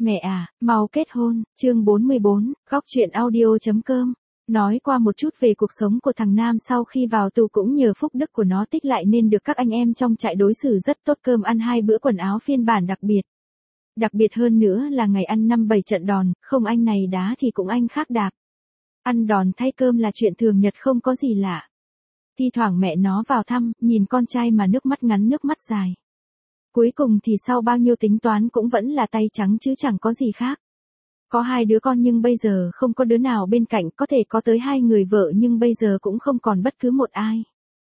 Mẹ à, mau kết hôn, chương 44, góc truyện audio.com. Nói qua một chút về cuộc sống của thằng Nam sau khi vào tù cũng nhờ phúc đức của nó tích lại nên được các anh em trong trại đối xử rất tốt, cơm ăn 2 bữa, quần áo phiên bản đặc biệt. Đặc biệt hơn nữa là ngày ăn 5-7 trận đòn, không anh này đá thì cũng anh khác đạp. Ăn đòn thay cơm là chuyện thường nhật, không có gì lạ. Thi thoảng mẹ nó vào thăm, nhìn con trai mà nước mắt ngắn nước mắt dài. Cuối cùng thì sau bao nhiêu tính toán cũng vẫn là tay trắng chứ chẳng có gì khác. Có 2 đứa con nhưng bây giờ không có đứa nào bên cạnh, có thể có tới 2 người vợ nhưng bây giờ cũng không còn bất cứ một ai.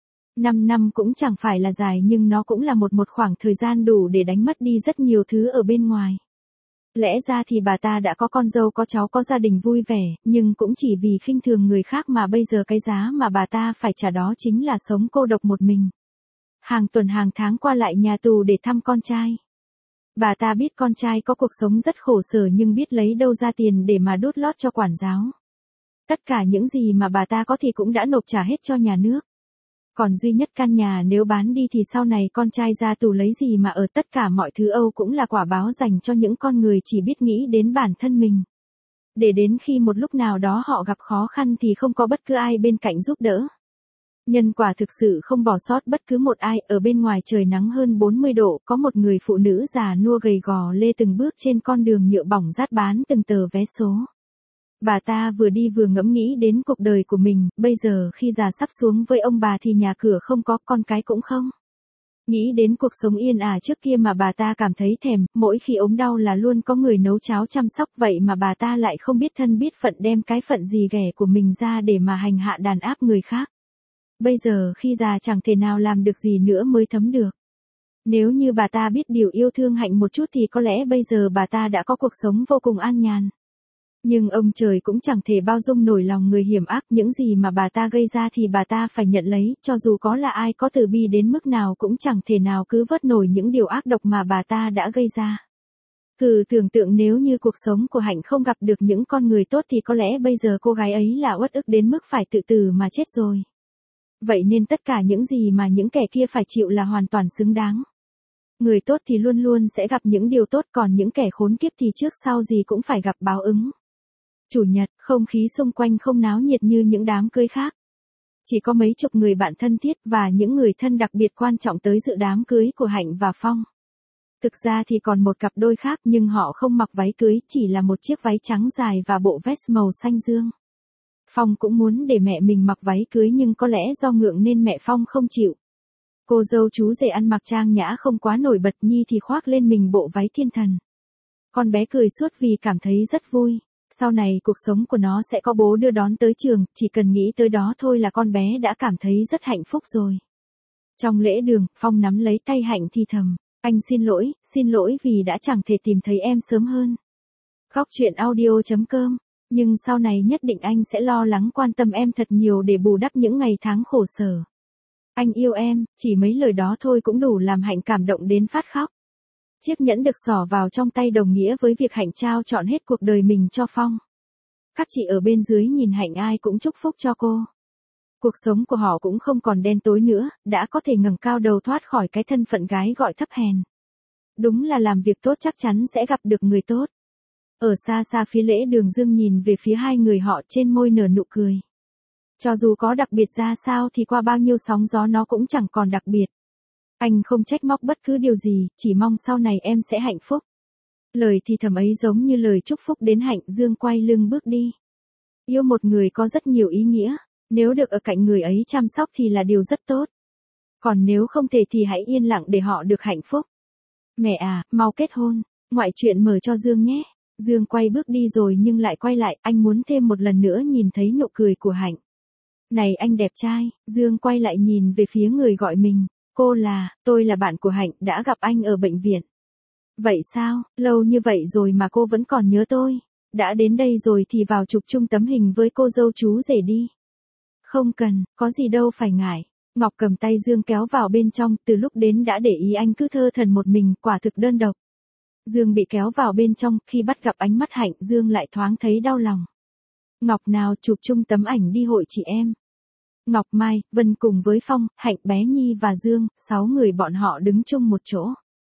5 năm cũng chẳng phải là dài nhưng nó cũng là một khoảng thời gian đủ để đánh mất đi rất nhiều thứ ở bên ngoài. Lẽ ra thì bà ta đã có con dâu có cháu có gia đình vui vẻ, nhưng cũng chỉ vì khinh thường người khác mà bây giờ cái giá mà bà ta phải trả đó chính là sống cô độc một mình. Hàng tuần hàng tháng qua lại nhà tù để thăm con trai. Bà ta biết con trai có cuộc sống rất khổ sở nhưng biết lấy đâu ra tiền để mà đút lót cho quản giáo. Tất cả những gì mà bà ta có thì cũng đã nộp trả hết cho nhà nước. Còn duy nhất căn nhà nếu bán đi thì sau này con trai ra tù lấy gì mà ở, tất cả mọi thứ Âu cũng là quả báo dành cho những con người chỉ biết nghĩ đến bản thân mình. Để đến khi một lúc nào đó họ gặp khó khăn thì không có bất cứ ai bên cạnh giúp đỡ. Nhân quả thực sự không bỏ sót bất cứ một ai. Ở bên ngoài trời nắng hơn 40 độ, có một người phụ nữ già nua gầy gò lê từng bước trên con đường nhựa bỏng rát bán từng tờ vé số. Bà ta vừa đi vừa ngẫm nghĩ đến cuộc đời của mình, bây giờ khi già sắp xuống với ông bà thì nhà cửa không có, con cái cũng không. Nghĩ đến cuộc sống yên ả trước kia mà bà ta cảm thấy thèm, mỗi khi ốm đau là luôn có người nấu cháo chăm sóc, vậy mà bà ta lại không biết thân biết phận đem cái phận gì ghẻ của mình ra để mà hành hạ đàn áp người khác. Bây giờ khi già chẳng thể nào làm được gì nữa mới thấm được. Nếu như bà ta biết điều yêu thương Hạnh một chút thì có lẽ bây giờ bà ta đã có cuộc sống vô cùng an nhàn. Nhưng ông trời cũng chẳng thể bao dung nổi lòng người hiểm ác, những gì mà bà ta gây ra thì bà ta phải nhận lấy, cho dù có là ai có từ bi đến mức nào cũng chẳng thể nào cứu vớt nổi những điều ác độc mà bà ta đã gây ra. Thử tưởng tượng nếu như cuộc sống của Hạnh không gặp được những con người tốt thì có lẽ bây giờ cô gái ấy là uất ức đến mức phải tự tử mà chết rồi. Vậy nên tất cả những gì mà những kẻ kia phải chịu là hoàn toàn xứng đáng. Người tốt thì luôn luôn sẽ gặp những điều tốt, còn những kẻ khốn kiếp thì trước sau gì cũng phải gặp báo ứng. Chủ nhật, không khí xung quanh không náo nhiệt như những đám cưới khác. Chỉ có mấy chục người bạn thân thiết và những người thân đặc biệt quan trọng tới dự đám cưới của Hạnh và Phong. Thực ra thì còn một cặp đôi khác nhưng họ không mặc váy cưới, chỉ là một chiếc váy trắng dài và bộ vest màu xanh dương. Phong cũng muốn để mẹ mình mặc váy cưới nhưng có lẽ do ngượng nên mẹ Phong không chịu. Cô dâu chú rể ăn mặc trang nhã không quá nổi bật, Nhi thì khoác lên mình bộ váy thiên thần. Con bé cười suốt vì cảm thấy rất vui. Sau này cuộc sống của nó sẽ có bố đưa đón tới trường, chỉ cần nghĩ tới đó thôi là con bé đã cảm thấy rất hạnh phúc rồi. Trong lễ đường, Phong nắm lấy tay Hạnh thì thầm, anh xin lỗi vì đã chẳng thể tìm thấy em sớm hơn. Góc truyện audio.com. Nhưng sau này nhất định anh sẽ lo lắng quan tâm em thật nhiều để bù đắp những ngày tháng khổ sở. Anh yêu em, chỉ mấy lời đó thôi cũng đủ làm Hạnh cảm động đến phát khóc. Chiếc nhẫn được xỏ vào trong tay đồng nghĩa với việc Hạnh trao trọn hết cuộc đời mình cho Phong. Các chị ở bên dưới nhìn Hạnh ai cũng chúc phúc cho cô. Cuộc sống của họ cũng không còn đen tối nữa, đã có thể ngẩng cao đầu thoát khỏi cái thân phận gái gọi thấp hèn. Đúng là làm việc tốt chắc chắn sẽ gặp được người tốt. Ở xa xa phía lễ đường, Dương nhìn về phía 2 người họ, trên môi nở nụ cười. Cho dù có đặc biệt ra sao thì qua bao nhiêu sóng gió nó cũng chẳng còn đặc biệt. Anh không trách móc bất cứ điều gì, chỉ mong sau này em sẽ hạnh phúc. Lời thì thầm ấy giống như lời chúc phúc đến Hạnh. Dương quay lưng bước đi. Yêu một người có rất nhiều ý nghĩa, nếu được ở cạnh người ấy chăm sóc thì là điều rất tốt. Còn nếu không thể thì hãy yên lặng để họ được hạnh phúc. Mẹ à, mau kết hôn, ngoại truyện mở cho Dương nhé. Dương quay bước đi rồi nhưng lại quay lại, anh muốn thêm một lần nữa nhìn thấy nụ cười của Hạnh. Này anh đẹp trai, Dương quay lại nhìn về phía người gọi mình. Tôi là bạn của Hạnh, đã gặp anh ở bệnh viện. Vậy sao, lâu như vậy rồi mà cô vẫn còn nhớ tôi. Đã đến đây rồi thì vào chụp chung tấm hình với cô dâu chú rể đi. Không cần, có gì đâu phải ngại. Ngọc cầm tay Dương kéo vào bên trong, từ lúc đến đã để ý anh cứ thơ thẩn một mình, quả thực đơn độc. Dương bị kéo vào bên trong, khi bắt gặp ánh mắt Hạnh, Dương lại thoáng thấy đau lòng. Ngọc nào chụp chung tấm ảnh đi hội chị em. Ngọc Mai, Vân cùng với Phong, Hạnh, bé Nhi và Dương, 6 người bọn họ đứng chung một chỗ.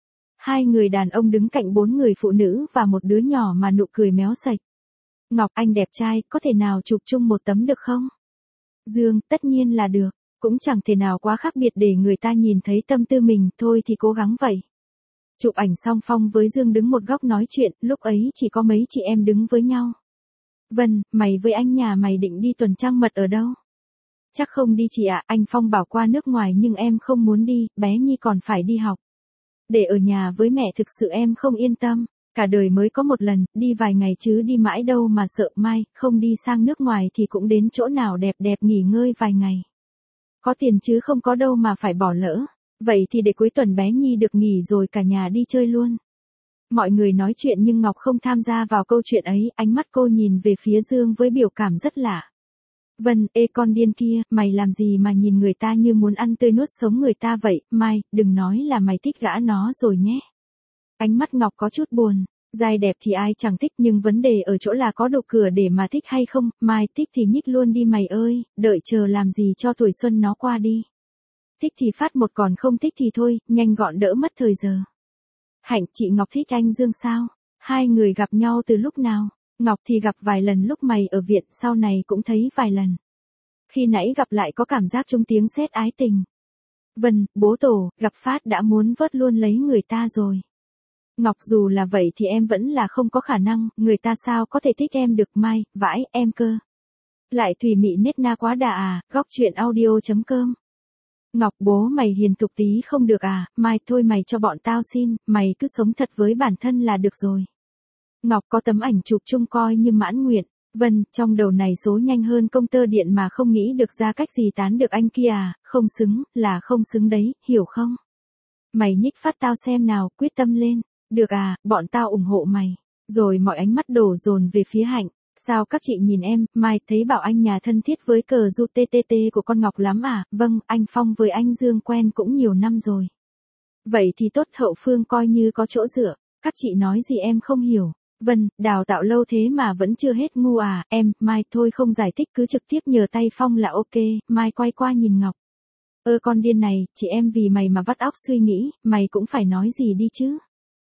Hai người đàn ông đứng cạnh bốn người phụ nữ và một đứa nhỏ mà nụ cười méo sạch. Ngọc, anh đẹp trai, có thể nào chụp chung một tấm được không? Dương, tất nhiên là được, cũng chẳng thể nào quá khác biệt để người ta nhìn thấy tâm tư mình, thôi thì cố gắng vậy. Chụp ảnh xong Phong với Dương đứng một góc nói chuyện, lúc ấy chỉ có mấy chị em đứng với nhau. Vân, mày với anh nhà mày định đi tuần trăng mật ở đâu? Chắc không đi chị ạ, anh Phong bảo qua nước ngoài nhưng em không muốn đi, bé Nhi còn phải đi học. Để ở nhà với mẹ thực sự em không yên tâm, cả đời mới có một lần, đi vài ngày chứ đi mãi đâu mà sợ mai, không đi sang nước ngoài thì cũng đến chỗ nào đẹp đẹp nghỉ ngơi vài ngày. Có tiền chứ không có đâu mà phải bỏ lỡ, vậy thì để cuối tuần bé Nhi được nghỉ rồi cả nhà đi chơi luôn. Mọi người nói chuyện nhưng Ngọc không tham gia vào câu chuyện ấy, ánh mắt cô nhìn về phía Dương với biểu cảm rất lạ. Vân, ê con điên kia, mày làm gì mà nhìn người ta như muốn ăn tươi nuốt sống người ta vậy, Mai, đừng nói là mày thích gã nó rồi nhé. Ánh mắt Ngọc có chút buồn, trai đẹp thì ai chẳng thích nhưng vấn đề ở chỗ là có độ cửa để mà thích hay không, Mai thích thì nhích luôn đi mày ơi, đợi chờ làm gì cho tuổi xuân nó qua đi. Thích thì phát một còn không thích thì thôi, nhanh gọn đỡ mất thời giờ. Hạnh, chị Ngọc thích anh Dương sao? Hai người gặp nhau từ lúc nào? Ngọc thì gặp vài lần lúc mày ở viện, sau này cũng thấy vài lần. Khi nãy gặp lại có cảm giác trung tiếng sét ái tình. Vân, bố tổ, gặp phát đã muốn vớt luôn lấy người ta rồi. Ngọc, dù là vậy thì em vẫn là không có khả năng, người ta sao có thể thích em được, Mai, vãi, em cơ. Lại thùy mị nết na quá đà à, góc chuyện audio.com. Ngọc, bố mày hiền thục tí không được à, Mai, thôi mày cho bọn tao xin, mày cứ sống thật với bản thân là được rồi. Ngọc, có tấm ảnh chụp chung coi như mãn nguyện. Vân, trong đầu này số nhanh hơn công tơ điện mà không nghĩ được ra cách gì tán được anh kia à, không xứng, là không xứng đấy, hiểu không? Mày nhích phát tao xem nào, quyết tâm lên. Được à, bọn tao ủng hộ mày. Rồi mọi ánh mắt đổ dồn về phía Hạnh. Sao các chị nhìn em, Mai, thấy bảo anh nhà thân thiết với cờ du TTT của con Ngọc lắm à, vâng, anh Phong với anh Dương quen cũng nhiều năm rồi. Vậy thì tốt, hậu phương coi như có chỗ dựa, các chị nói gì em không hiểu. Vân, đào tạo lâu thế mà vẫn chưa hết ngu à, em, Mai, thôi không giải thích cứ trực tiếp nhờ tay Phong là ok, Mai quay qua nhìn Ngọc. Con điên này, chị em vì mày mà vắt óc suy nghĩ, mày cũng phải nói gì đi chứ.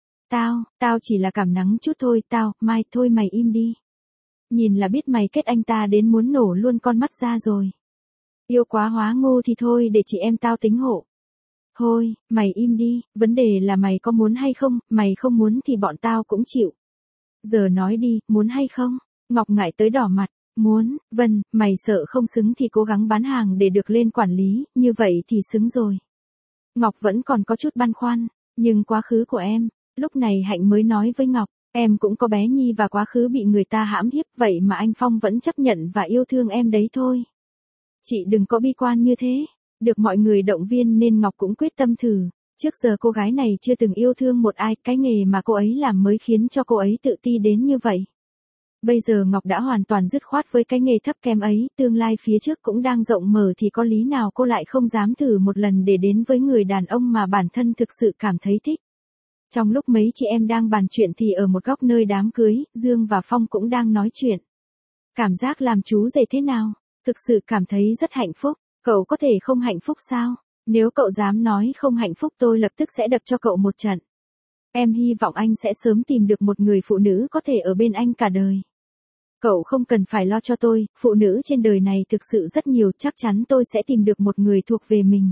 Tao chỉ là cảm nắng chút thôi, Mai, thôi mày im đi. Nhìn là biết mày kết anh ta đến muốn nổ luôn con mắt ra rồi. Yêu quá hóa ngô thì thôi để chị em tao tính hộ. Thôi, mày im đi, vấn đề là mày có muốn hay không, mày không muốn thì bọn tao cũng chịu. Giờ nói đi, muốn hay không? Ngọc ngại tới đỏ mặt, muốn, Vân, mày sợ không xứng thì cố gắng bán hàng để được lên quản lý, như vậy thì xứng rồi. Ngọc vẫn còn có chút băn khoăn, nhưng quá khứ của em, lúc này Hạnh mới nói với Ngọc, em cũng có bé Nhi và quá khứ bị người ta hãm hiếp, vậy mà anh Phong vẫn chấp nhận và yêu thương em đấy thôi. Chị đừng có bi quan như thế, được mọi người động viên nên Ngọc cũng quyết tâm thử. Trước giờ cô gái này chưa từng yêu thương một ai, cái nghề mà cô ấy làm mới khiến cho cô ấy tự ti đến như vậy. Bây giờ Ngọc đã hoàn toàn dứt khoát với cái nghề thấp kém ấy, tương lai phía trước cũng đang rộng mở thì có lý nào cô lại không dám thử một lần để đến với người đàn ông mà bản thân thực sự cảm thấy thích. Trong lúc mấy chị em đang bàn chuyện thì ở một góc nơi đám cưới, Dương và Phong cũng đang nói chuyện. Cảm giác làm chú rể thế nào? Thực sự cảm thấy rất hạnh phúc, cậu có thể không hạnh phúc sao? Nếu cậu dám nói không hạnh phúc tôi lập tức sẽ đập cho cậu một trận. Em hy vọng anh sẽ sớm tìm được một người phụ nữ có thể ở bên anh cả đời. Cậu không cần phải lo cho tôi, phụ nữ trên đời này thực sự rất nhiều, chắc chắn tôi sẽ tìm được một người thuộc về mình.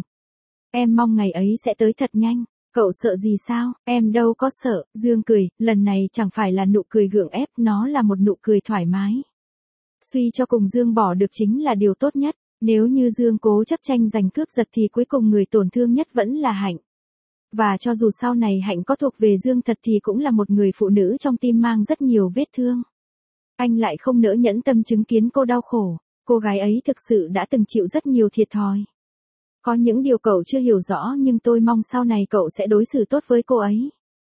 Em mong ngày ấy sẽ tới thật nhanh. Cậu sợ gì sao, em đâu có sợ, Dương cười, lần này chẳng phải là nụ cười gượng ép, nó là một nụ cười thoải mái. Suy cho cùng Dương bỏ được chính là điều tốt nhất, nếu như Dương cố chấp tranh giành cướp giật thì cuối cùng người tổn thương nhất vẫn là Hạnh. Và cho dù sau này Hạnh có thuộc về Dương thật thì cũng là một người phụ nữ trong tim mang rất nhiều vết thương. Anh lại không nỡ nhẫn tâm chứng kiến cô đau khổ, cô gái ấy thực sự đã từng chịu rất nhiều thiệt thòi. Có những điều cậu chưa hiểu rõ nhưng tôi mong sau này cậu sẽ đối xử tốt với cô ấy.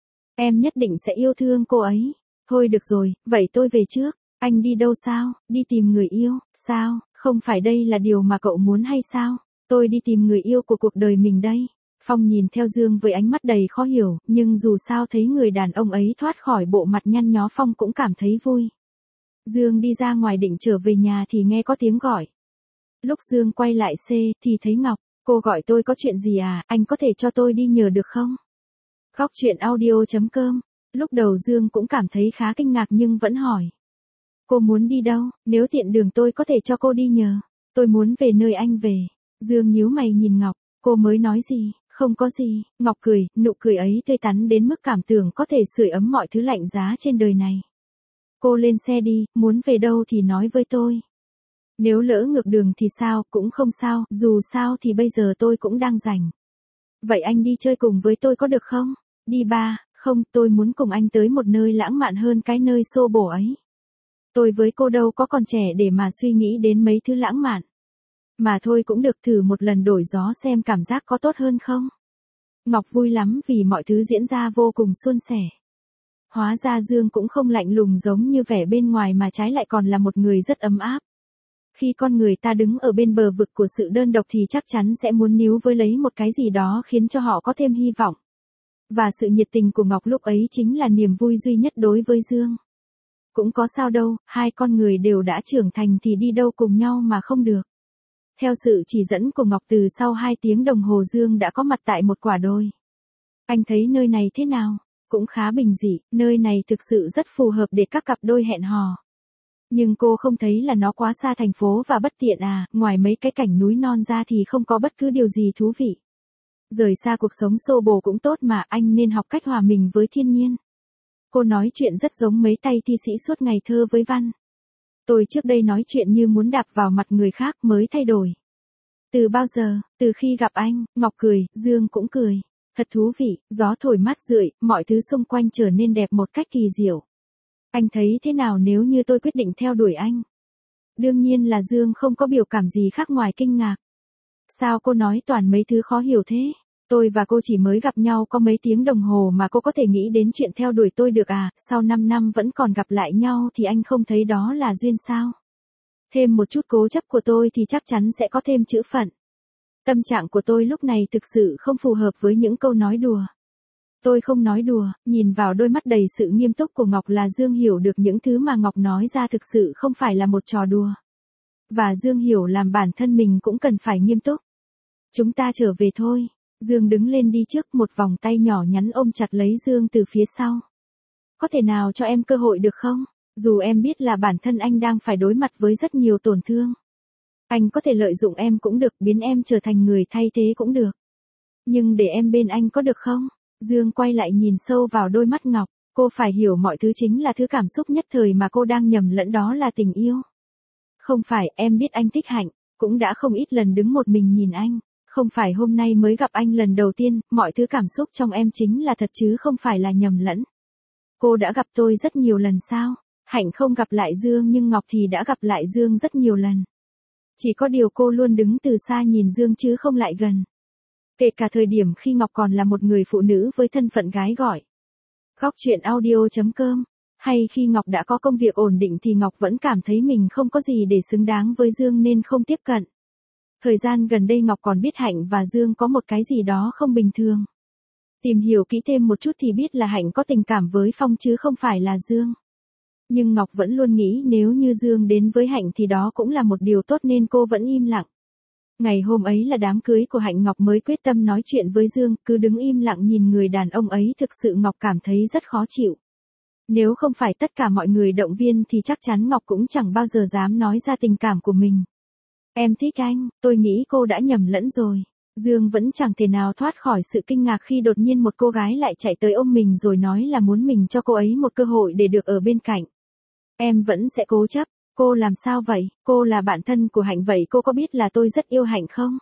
Em nhất định sẽ yêu thương cô ấy. Thôi được rồi, vậy tôi về trước. Anh đi đâu sao? Đi tìm người yêu, sao? Không phải đây là điều mà cậu muốn hay sao? Tôi đi tìm người yêu của cuộc đời mình đây. Phong nhìn theo Dương với ánh mắt đầy khó hiểu, nhưng dù sao thấy người đàn ông ấy thoát khỏi bộ mặt nhăn nhó Phong cũng cảm thấy vui. Dương đi ra ngoài định trở về nhà thì nghe có tiếng gọi. Lúc Dương quay lại xe thì thấy Ngọc. Cô gọi tôi có chuyện gì à, anh có thể cho tôi đi nhờ được không? Góc chuyện audio.com. Lúc đầu Dương cũng cảm thấy khá kinh ngạc nhưng vẫn hỏi. Cô muốn đi đâu, nếu tiện đường tôi có thể cho cô đi nhờ. Tôi muốn về nơi anh về. Dương nhíu mày nhìn Ngọc, cô mới nói gì, không có gì. Ngọc cười, nụ cười ấy tươi tắn đến mức cảm tưởng có thể sưởi ấm mọi thứ lạnh giá trên đời này. Cô lên xe đi, muốn về đâu thì nói với tôi. Nếu lỡ ngược đường thì sao, cũng không sao, dù sao thì bây giờ tôi cũng đang rảnh. Vậy anh đi chơi cùng với tôi có được không? Đi ba, không, tôi muốn cùng anh tới một nơi lãng mạn hơn cái nơi xô bồ ấy. Tôi với cô đâu có còn trẻ để mà suy nghĩ đến mấy thứ lãng mạn. Mà thôi cũng được, thử một lần đổi gió xem cảm giác có tốt hơn không? Ngọc vui lắm vì mọi thứ diễn ra vô cùng suôn sẻ. Hóa ra Dương cũng không lạnh lùng giống như vẻ bên ngoài mà trái lại còn là một người rất ấm áp. Khi con người ta đứng ở bên bờ vực của sự đơn độc thì chắc chắn sẽ muốn níu với lấy một cái gì đó khiến cho họ có thêm hy vọng. Và sự nhiệt tình của Ngọc lúc ấy chính là niềm vui duy nhất đối với Dương. Cũng có sao đâu, hai con người đều đã trưởng thành thì đi đâu cùng nhau mà không được. Theo sự chỉ dẫn của Ngọc, từ sau 2 tiếng đồng hồ Dương đã có mặt tại một quả đồi. Anh thấy nơi này thế nào? Cũng khá bình dị, nơi này thực sự rất phù hợp để các cặp đôi hẹn hò. Nhưng cô không thấy là nó quá xa thành phố và bất tiện à, ngoài mấy cái cảnh núi non ra thì không có bất cứ điều gì thú vị. Rời xa cuộc sống xô bồ cũng tốt mà, anh nên học cách hòa mình với thiên nhiên. Cô nói chuyện rất giống mấy tay thi sĩ suốt ngày thơ với văn. Tôi trước đây nói chuyện như muốn đạp vào mặt người khác mới thay đổi. Từ bao giờ, từ khi gặp anh, Ngọc cười, Dương cũng cười. Thật thú vị, gió thổi mát rượi, mọi thứ xung quanh trở nên đẹp một cách kỳ diệu. Anh thấy thế nào nếu như tôi quyết định theo đuổi anh? Đương nhiên là Dương không có biểu cảm gì khác ngoài kinh ngạc. Sao cô nói toàn mấy thứ khó hiểu thế? Tôi và cô chỉ mới gặp nhau có mấy tiếng đồng hồ mà cô có thể nghĩ đến chuyện theo đuổi tôi được à? Sau 5 năm vẫn còn gặp lại nhau thì anh không thấy đó là duyên sao? Thêm một chút cố chấp của tôi thì chắc chắn sẽ có thêm chữ phận. Tâm trạng của tôi lúc này thực sự không phù hợp với những câu nói đùa. Tôi không nói đùa, nhìn vào đôi mắt đầy sự nghiêm túc của Ngọc là Dương hiểu được những thứ mà Ngọc nói ra thực sự không phải là một trò đùa. Và Dương hiểu làm bản thân mình cũng cần phải nghiêm túc. Chúng ta trở về thôi. Dương đứng lên đi trước, một vòng tay nhỏ nhắn ôm chặt lấy Dương từ phía sau. Có thể nào cho em cơ hội được không? Dù em biết là bản thân anh đang phải đối mặt với rất nhiều tổn thương. Anh có thể lợi dụng em cũng được, biến em trở thành người thay thế cũng được. Nhưng để em bên anh có được không? Dương quay lại nhìn sâu vào đôi mắt Ngọc, cô phải hiểu mọi thứ chính là thứ cảm xúc nhất thời mà cô đang nhầm lẫn, đó là tình yêu. Không phải, em biết anh thích Hạnh, cũng đã không ít lần đứng một mình nhìn anh. Không phải hôm nay mới gặp anh lần đầu tiên, mọi thứ cảm xúc trong em chính là thật chứ không phải là nhầm lẫn. Cô đã gặp tôi rất nhiều lần sao? Hạnh không gặp lại Dương nhưng Ngọc thì đã gặp lại Dương rất nhiều lần. Chỉ có điều cô luôn đứng từ xa nhìn Dương chứ không lại gần. Kể cả thời điểm khi Ngọc còn là một người phụ nữ với thân phận gái gọi. Góc chuyện audio.com. Hay khi Ngọc đã có công việc ổn định thì Ngọc vẫn cảm thấy mình không có gì để xứng đáng với Dương nên không tiếp cận. Thời gian gần đây Ngọc còn biết Hạnh và Dương có một cái gì đó không bình thường. Tìm hiểu kỹ thêm một chút thì biết là Hạnh có tình cảm với Phong chứ không phải là Dương. Nhưng Ngọc vẫn luôn nghĩ nếu như Dương đến với Hạnh thì đó cũng là một điều tốt nên cô vẫn im lặng. Ngày hôm ấy là đám cưới của Hạnh, Ngọc mới quyết tâm nói chuyện với Dương, cứ đứng im lặng nhìn người đàn ông ấy thực sự Ngọc cảm thấy rất khó chịu. Nếu không phải tất cả mọi người động viên thì chắc chắn Ngọc cũng chẳng bao giờ dám nói ra tình cảm của mình. Em thích anh, tôi nghĩ cô đã nhầm lẫn rồi. Dương vẫn chẳng thể nào thoát khỏi sự kinh ngạc khi đột nhiên một cô gái lại chạy tới ôm mình rồi nói là muốn mình cho cô ấy một cơ hội để được ở bên cạnh. Em vẫn sẽ cố chấp. Cô làm sao vậy? Cô là bạn thân của Hạnh vậy cô có biết là tôi rất yêu Hạnh không?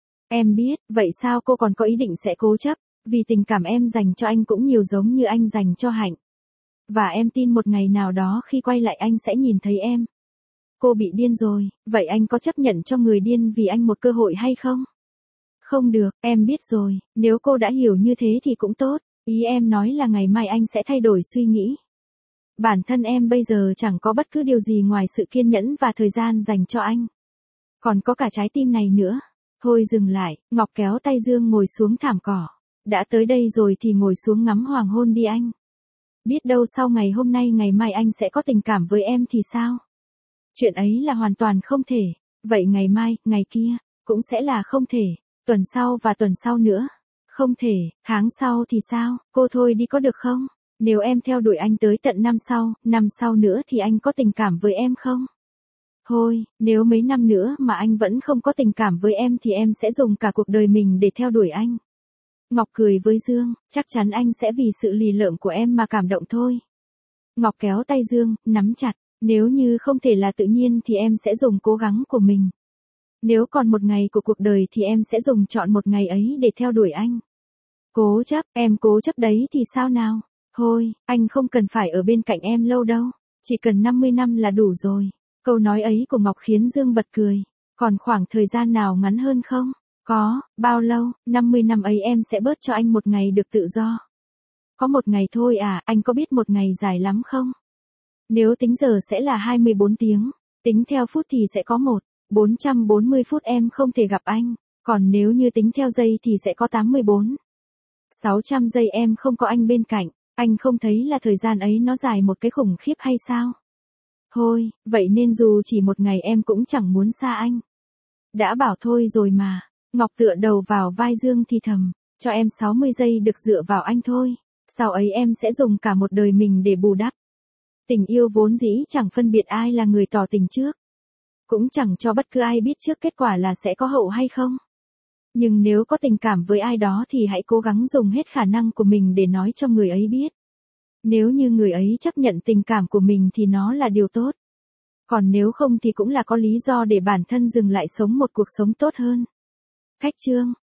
Em biết, vậy sao cô còn có ý định sẽ cố chấp? Vì tình cảm em dành cho anh cũng nhiều giống như anh dành cho Hạnh. Và em tin một ngày nào đó khi quay lại anh sẽ nhìn thấy em. Cô bị điên rồi, vậy anh có chấp nhận cho người điên vì anh một cơ hội hay không? Không được, em biết rồi, nếu cô đã hiểu như thế thì cũng tốt. Ý em nói là ngày mai anh sẽ thay đổi suy nghĩ. Bản thân em bây giờ chẳng có bất cứ điều gì ngoài sự kiên nhẫn và thời gian dành cho anh. Còn có cả trái tim này nữa. Thôi dừng lại, Ngọc kéo tay Dương ngồi xuống thảm cỏ. Đã tới đây rồi thì ngồi xuống ngắm hoàng hôn đi anh. Biết đâu sau ngày hôm nay ngày mai anh sẽ có tình cảm với em thì sao? Chuyện ấy là hoàn toàn không thể. Vậy ngày mai, ngày kia, cũng sẽ là không thể. Tuần sau và tuần sau nữa. Không thể, tháng sau thì sao, cô thôi đi có được không? Nếu em theo đuổi anh tới tận năm sau nữa thì anh có tình cảm với em không? Thôi, nếu mấy năm nữa mà anh vẫn không có tình cảm với em thì em sẽ dùng cả cuộc đời mình để theo đuổi anh. Ngọc cười với Dương, chắc chắn anh sẽ vì sự lì lợm của em mà cảm động thôi. Ngọc kéo tay Dương, nắm chặt, nếu như không thể là tự nhiên thì em sẽ dùng cố gắng của mình. Nếu còn một ngày của cuộc đời thì em sẽ dùng chọn một ngày ấy để theo đuổi anh. Cố chấp, em cố chấp đấy thì sao nào? Thôi, anh không cần phải ở bên cạnh em lâu đâu. Chỉ cần 50 năm là đủ rồi. Câu nói ấy của Ngọc khiến Dương bật cười. Còn khoảng thời gian nào ngắn hơn không? Có, bao lâu, 50 năm ấy em sẽ bớt cho anh một ngày được tự do. Có một ngày thôi à, anh có biết một ngày dài lắm không? Nếu tính giờ sẽ là 24 tiếng, tính theo phút thì sẽ có 440 phút em không thể gặp anh, còn nếu như tính theo giây thì sẽ có 600 giây em không có anh bên cạnh, anh không thấy là thời gian ấy nó dài một cái khủng khiếp hay sao? Thôi, vậy nên dù chỉ một ngày em cũng chẳng muốn xa anh. Đã bảo thôi rồi mà, Ngọc tựa đầu vào vai Dương thì thầm, cho em 60 giây được dựa vào anh thôi, sau ấy em sẽ dùng cả một đời mình để bù đắp. Tình yêu vốn dĩ chẳng phân biệt ai là người tỏ tình trước. Cũng chẳng cho bất cứ ai biết trước kết quả là sẽ có hậu hay không. Nhưng nếu có tình cảm với ai đó thì hãy cố gắng dùng hết khả năng của mình để nói cho người ấy biết. Nếu như người ấy chấp nhận tình cảm của mình thì nó là điều tốt. Còn nếu không thì cũng là có lý do để bản thân dừng lại sống một cuộc sống tốt hơn. Khách chương